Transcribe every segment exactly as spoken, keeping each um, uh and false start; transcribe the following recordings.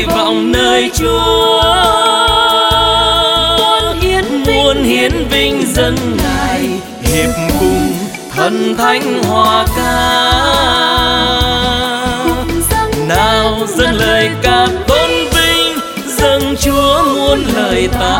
hy vọng nơi Chúa, muôn hiến vinh dâng Ngài, hiệp cùng thần thánh hòa ca. Nào dâng lời ca tôn vinh, dâng Chúa muôn lời tạ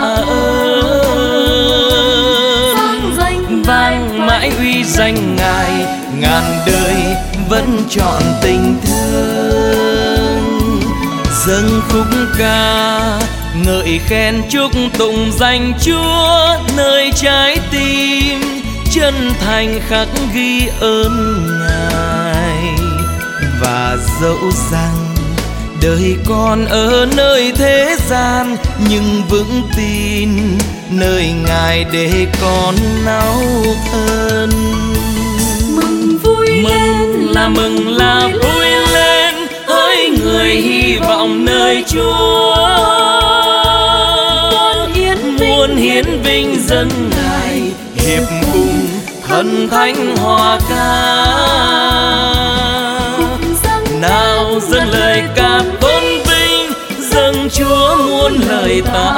ơn. Vang mãi uy danh Ngài, ngàn đời vẫn trọn tình thương. Dâng khúc ca ngợi khen chúc tụng danh Chúa, nơi trái tim chân thành khắc ghi ơn Ngài. Và dẫu rằng đời con ở nơi thế gian, nhưng vững tin nơi Ngài để con náu thân. Mừng vui Mừng là mừng là vui lên, hỡi người hy vọng nơi Chúa, muôn hiến vinh dâng Ngài, hiệp cùng thần thánh hòa ca. Nào dâng lời ca tôn vinh, dâng Chúa muôn lời tạ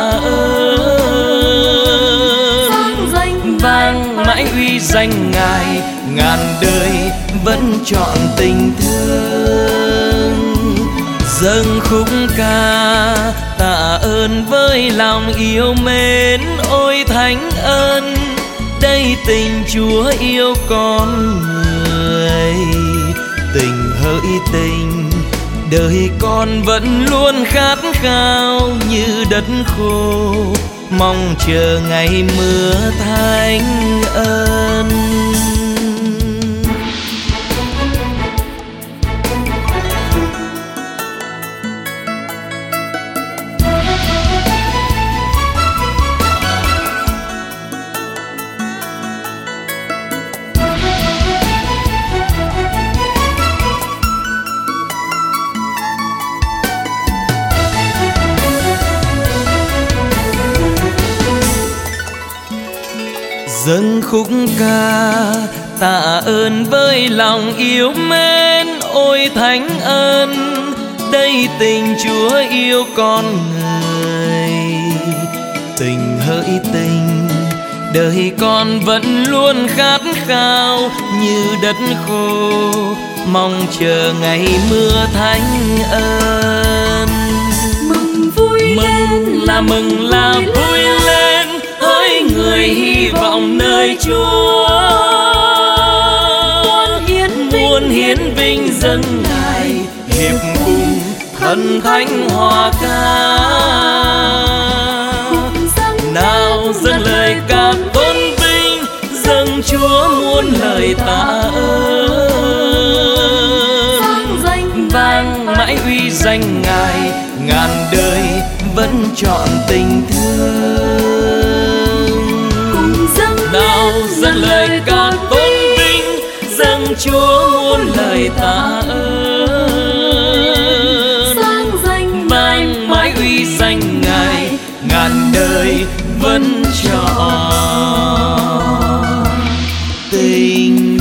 ơn. Vang mãi uy danh Ngài, ngàn đời vẫn trọn tình thương. Dâng khúc ca tạ ơn với lòng yêu mến, ôi thánh ân đây tình Chúa yêu con người. Tình hỡi tình, đời con vẫn luôn khát khao như đất khô, mong chờ ngày mưa thánh ân. Dâng khúc ca tạ ơn với lòng yêu mến, ôi thánh ân đây tình Chúa yêu con người. Tình hỡi tình, đời con vẫn luôn khát khao như đất khô, mong chờ ngày mưa thánh ơn. Mừng vui Mừng là mừng là vui lên, hỡi người hy vọng nơi Chúa, muôn hiến vinh dâng Ngài, hiệp cùng thần thánh hòa ca. Nào dâng lời ca tôn vinh, dâng Chúa muôn lời tạ ơn. Vang mãi uy danh Ngài, ngàn đời vẫn trọn tình thương. Nào dâng lời ca tôn vinh, dâng Chúa muôn lời tạ ơn. Vang mãi uy danh Ngài, ngàn đời vẫn trọn tình